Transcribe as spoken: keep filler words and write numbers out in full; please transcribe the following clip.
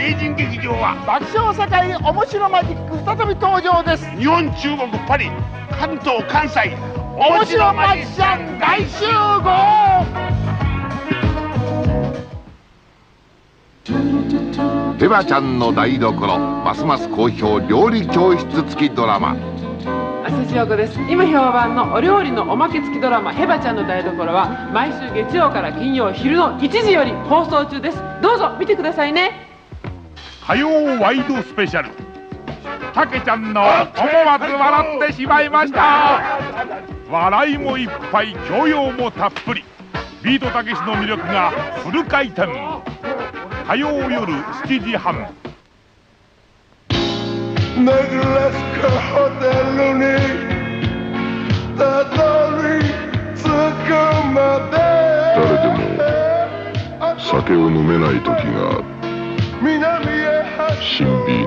名人劇場は爆笑世界面白マジック再び登場です。 日本、中国、パリ、関東、関西面白マジシャン大集合。 ヘバちゃんの台所、ますます好評料理教室付きドラマ。 浅地陽子です。今評判のお料理のおまけ付きドラマ「ヘバちゃんの台所」は毎週月曜から金曜昼のいちじより放送中です。どうぞ見てくださいね。 火曜ワイドスペシャル、たけちゃんの思わず笑ってしまいました。笑いもいっぱい、教養もたっぷり、ビートたけしの魅力がフル回転。火曜夜しちじはん。 ネグレスコホテルにたどり着くまで。誰でも酒を飲めない時がある。新ビール